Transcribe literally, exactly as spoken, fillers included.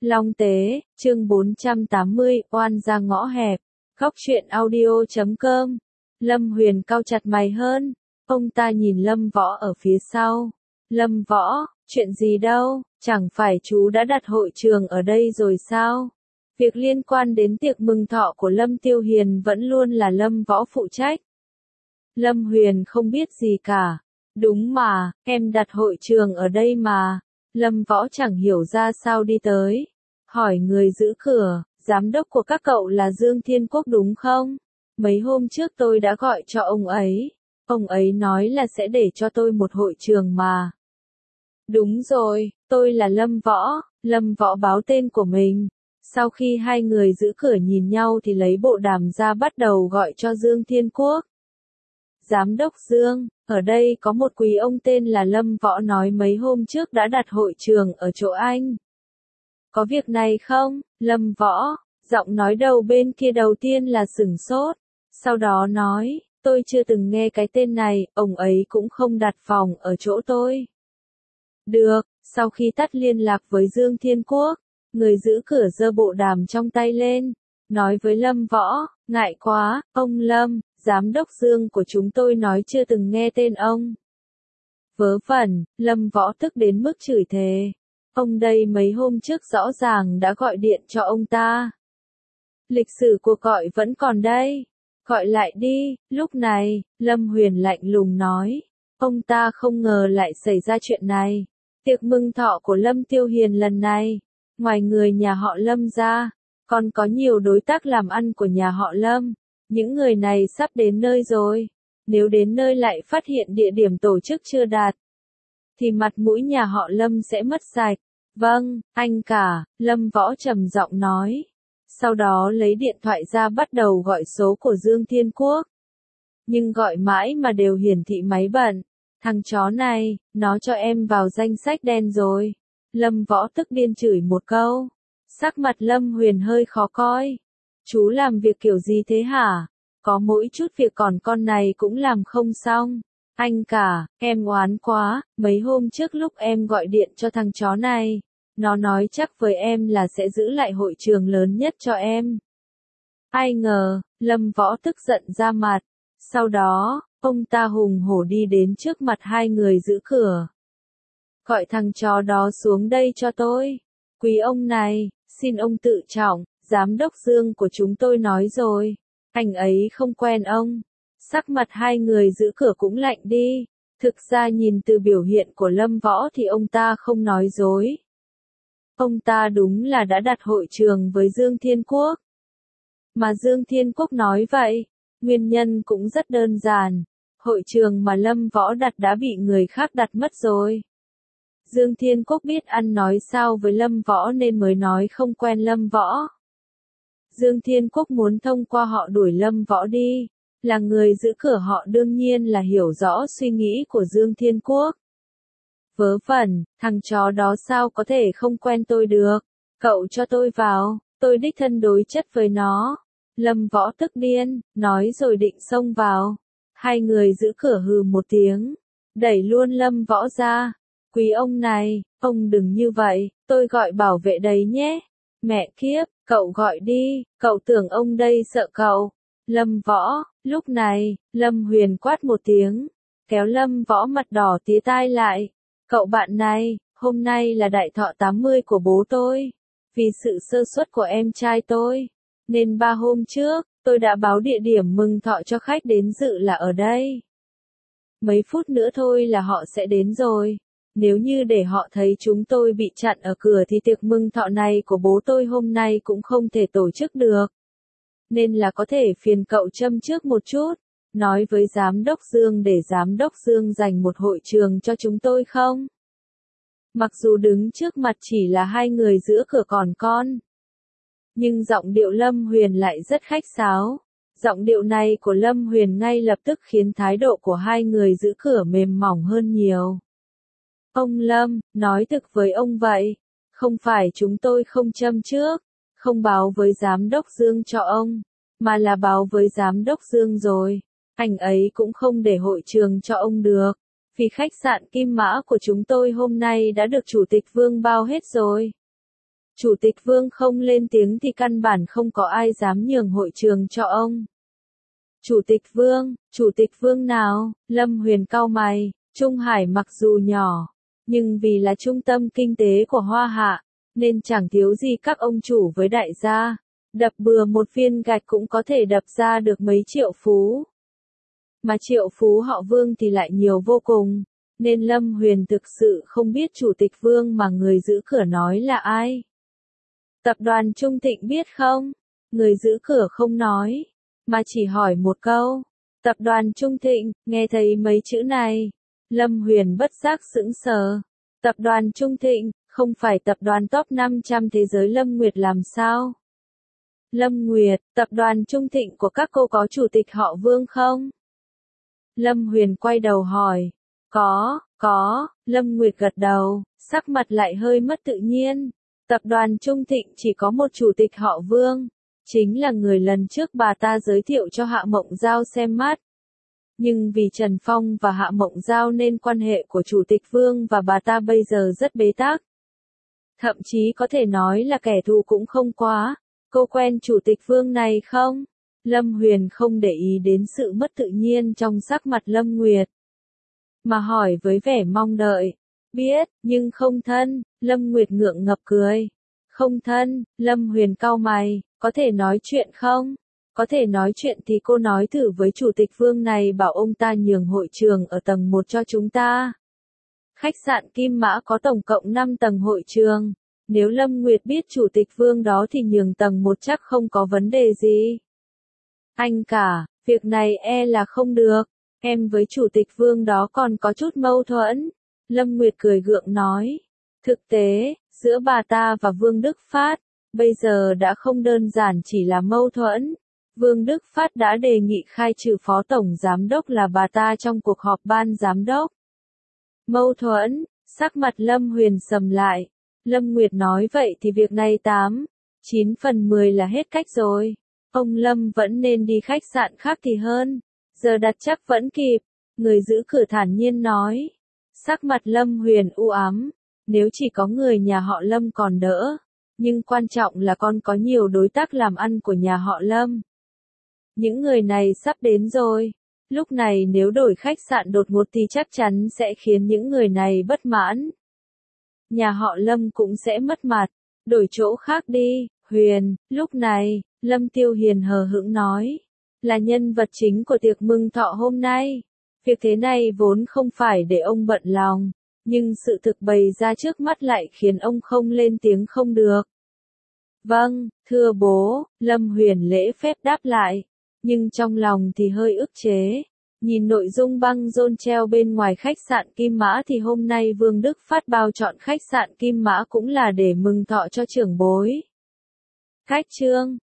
Long Tế, chương bốn trăm tám mươi, oan ra ngõ hẹp. Góc truyện audio chấm com. Lâm Huyền cau chặt mày hơn. Ông ta nhìn Lâm Võ ở phía sau. Lâm Võ, chuyện gì đâu, chẳng phải chú đã đặt hội trường ở đây rồi sao? Việc liên quan đến tiệc mừng thọ của Lâm Tiêu Hiền vẫn luôn là Lâm Võ phụ trách. Lâm Huyền không biết gì cả. Đúng mà, em đặt hội trường ở đây mà. Lâm Võ chẳng hiểu ra sao đi tới. Hỏi người giữ cửa, giám đốc của các cậu là Dương Thiên Quốc đúng không? Mấy hôm trước tôi đã gọi cho ông ấy. Ông ấy nói là sẽ để cho tôi một hội trường mà. Đúng rồi, tôi là Lâm Võ. Lâm Võ báo tên của mình. Sau khi hai người giữ cửa nhìn nhau thì lấy bộ đàm ra bắt đầu gọi cho Dương Thiên Quốc. Giám đốc Dương, ở đây có một quý ông tên là Lâm Võ nói mấy hôm trước đã đặt hội trường ở chỗ anh. Có việc này không, Lâm Võ? Giọng nói đầu bên kia đầu tiên là sửng sốt. Sau đó nói, tôi chưa từng nghe cái tên này, ông ấy cũng không đặt phòng ở chỗ tôi. Được, sau khi tắt liên lạc với Dương Thiên Quốc, người giữ cửa giơ bộ đàm trong tay lên. Nói với Lâm Võ, ngại quá, ông Lâm, giám đốc Dương của chúng tôi nói chưa từng nghe tên ông. Vớ vẩn, Lâm Võ tức đến mức chửi thề. Ông đây mấy hôm trước rõ ràng đã gọi điện cho ông ta. Lịch sử cuộc gọi vẫn còn đây. Gọi lại đi, lúc này, Lâm Huyền lạnh lùng nói. Ông ta không ngờ lại xảy ra chuyện này. Tiệc mừng thọ của Lâm Tiêu Hiền lần này, ngoài người nhà họ Lâm ra, còn có nhiều đối tác làm ăn của nhà họ Lâm. Những người này sắp đến nơi rồi. Nếu đến nơi lại phát hiện địa điểm tổ chức chưa đạt, thì mặt mũi nhà họ Lâm sẽ mất sạch. Vâng, anh cả, Lâm Võ trầm giọng nói. Sau đó lấy điện thoại ra bắt đầu gọi số của Dương Thiên Quốc. Nhưng gọi mãi mà đều hiển thị máy bận. Thằng chó này, nó cho em vào danh sách đen rồi. Lâm Võ tức điên chửi một câu. Sắc mặt Lâm Huyền hơi khó coi. Chú làm việc kiểu gì thế hả? Có mỗi chút việc còn con này cũng làm không xong. Anh cả, em oán quá, mấy hôm trước lúc em gọi điện cho thằng chó này, nó nói chắc với em là sẽ giữ lại hội trường lớn nhất cho em. Ai ngờ, Lâm Võ tức giận ra mặt. Sau đó, ông ta hùng hổ đi đến trước mặt hai người giữ cửa. Gọi thằng chó đó xuống đây cho tôi. Quý ông này, xin ông tự trọng, giám đốc Dương của chúng tôi nói rồi. Anh ấy không quen ông. Sắc mặt hai người giữ cửa cũng lạnh đi. Thực ra nhìn từ biểu hiện của Lâm Võ thì ông ta không nói dối. Ông ta đúng là đã đặt hội trường với Dương Thiên Quốc. Mà Dương Thiên Quốc nói vậy, nguyên nhân cũng rất đơn giản. Hội trường mà Lâm Võ đặt đã bị người khác đặt mất rồi. Dương Thiên Quốc biết ăn nói sao với Lâm Võ nên mới nói không quen Lâm Võ. Dương Thiên Quốc muốn thông qua họ đuổi Lâm Võ đi. Là người giữ cửa họ đương nhiên là hiểu rõ suy nghĩ của Dương Thiên Quốc. Vớ vẩn, thằng chó đó sao có thể không quen tôi được. Cậu cho tôi vào, tôi đích thân đối chất với nó. Lâm Võ tức điên, nói rồi định xông vào. Hai người giữ cửa hừ một tiếng, đẩy luôn Lâm Võ ra. Quý ông này, ông đừng như vậy, tôi gọi bảo vệ đấy nhé. Mẹ kiếp, cậu gọi đi, cậu tưởng ông đây sợ cậu. Lâm Võ, lúc này, Lâm Huyền quát một tiếng, kéo Lâm Võ mặt đỏ tía tai lại. Cậu bạn này, hôm nay là đại thọ tám mươi của bố tôi. Vì sự sơ suất của em trai tôi, nên ba hôm trước, tôi đã báo địa điểm mừng thọ cho khách đến dự là ở đây. Mấy phút nữa thôi là họ sẽ đến rồi. Nếu như để họ thấy chúng tôi bị chặn ở cửa thì tiệc mừng thọ này của bố tôi hôm nay cũng không thể tổ chức được. Nên là có thể phiền cậu châm trước một chút, nói với giám đốc Dương để giám đốc Dương dành một hội trường cho chúng tôi không? Mặc dù đứng trước mặt chỉ là hai người giữa cửa còn con, nhưng giọng điệu Lâm Huyền lại rất khách sáo. Giọng điệu này của Lâm Huyền ngay lập tức khiến thái độ của hai người giữ cửa mềm mỏng hơn nhiều. Ông Lâm, nói thực với ông vậy, không phải chúng tôi không châm trước, không báo với giám đốc Dương cho ông, mà là báo với giám đốc Dương rồi. Anh ấy cũng không để hội trường cho ông được, vì khách sạn Kim Mã của chúng tôi hôm nay đã được chủ tịch Vương bao hết rồi. Chủ tịch Vương không lên tiếng thì căn bản không có ai dám nhường hội trường cho ông. Chủ tịch Vương, Chủ tịch Vương nào? Lâm Huyền cau mày, Trung Hải mặc dù nhỏ, nhưng vì là trung tâm kinh tế của Hoa Hạ, nên chẳng thiếu gì các ông chủ với đại gia. Đập bừa một viên gạch cũng có thể đập ra được mấy triệu phú. Mà triệu phú họ Vương thì lại nhiều vô cùng, nên Lâm Huyền thực sự không biết Chủ tịch Vương mà người giữ cửa nói là ai. Tập đoàn Trung Thịnh biết không? Người giữ cửa không nói, mà chỉ hỏi một câu. Tập đoàn Trung Thịnh, nghe thấy mấy chữ này, Lâm Huyền bất giác sững sờ. Tập đoàn Trung Thịnh, không phải tập đoàn top năm trăm thế giới Lâm Nguyệt làm sao? Lâm Nguyệt, tập đoàn Trung Thịnh của các cô có chủ tịch họ Vương không? Lâm Huyền quay đầu hỏi. Có, có, Lâm Nguyệt gật đầu, sắc mặt lại hơi mất tự nhiên. Tập đoàn Trung Thịnh chỉ có một chủ tịch họ Vương, chính là người lần trước bà ta giới thiệu cho Hạ Mộng Giao xem mắt. Nhưng vì Trần Phong và Hạ Mộng Giao nên quan hệ của Chủ tịch Vương và bà ta bây giờ rất bế tắc. Thậm chí có thể nói là kẻ thù cũng không quá. Cô quen Chủ tịch Vương này không? Lâm Huyền không để ý đến sự mất tự nhiên trong sắc mặt Lâm Nguyệt, mà hỏi với vẻ mong đợi. Biết, nhưng không thân. Lâm Nguyệt ngượng ngập cười. Không thân. Lâm Huyền cau mày, có thể nói chuyện không? Có thể nói chuyện thì cô nói thử với Chủ tịch Vương này bảo ông ta nhường hội trường ở tầng một cho chúng ta. Khách sạn Kim Mã có tổng cộng năm tầng hội trường. Nếu Lâm Nguyệt biết Chủ tịch Vương đó thì nhường tầng một chắc không có vấn đề gì. Anh cả, việc này e là không được. Em với Chủ tịch Vương đó còn có chút mâu thuẫn. Lâm Nguyệt cười gượng nói. Thực tế, giữa bà ta và Vương Đức Phát, bây giờ đã không đơn giản chỉ là mâu thuẫn. Vương Đức Phát đã đề nghị khai trừ phó tổng giám đốc là bà ta trong cuộc họp ban giám đốc. Mâu thuẫn, sắc mặt Lâm Huyền sầm lại. Lâm Nguyệt nói vậy thì việc này tám, chín phần mười là hết cách rồi. Ông Lâm vẫn nên đi khách sạn khác thì hơn. Giờ đặt chắc vẫn kịp. Người giữ cửa thản nhiên nói. Sắc mặt Lâm Huyền u ám. Nếu chỉ có người nhà họ Lâm còn đỡ. Nhưng quan trọng là con có nhiều đối tác làm ăn của nhà họ Lâm. Những người này sắp đến rồi. Lúc này nếu đổi khách sạn đột ngột thì chắc chắn sẽ khiến những người này bất mãn. Nhà họ Lâm cũng sẽ mất mặt. Đổi chỗ khác đi, Huyền. Lúc này, Lâm Tiêu Hiền hờ hững nói. Là nhân vật chính của tiệc mừng thọ hôm nay. Việc thế này vốn không phải để ông bận lòng. Nhưng sự thực bày ra trước mắt lại khiến ông không lên tiếng không được. Vâng, thưa bố, Lâm Huyền lễ phép đáp lại. Nhưng trong lòng thì hơi ức chế. Nhìn nội dung băng rôn treo bên ngoài khách sạn Kim Mã thì hôm nay Vương Đức Phát bao chọn khách sạn Kim Mã cũng là để mừng thọ cho trưởng bối. Khách trương,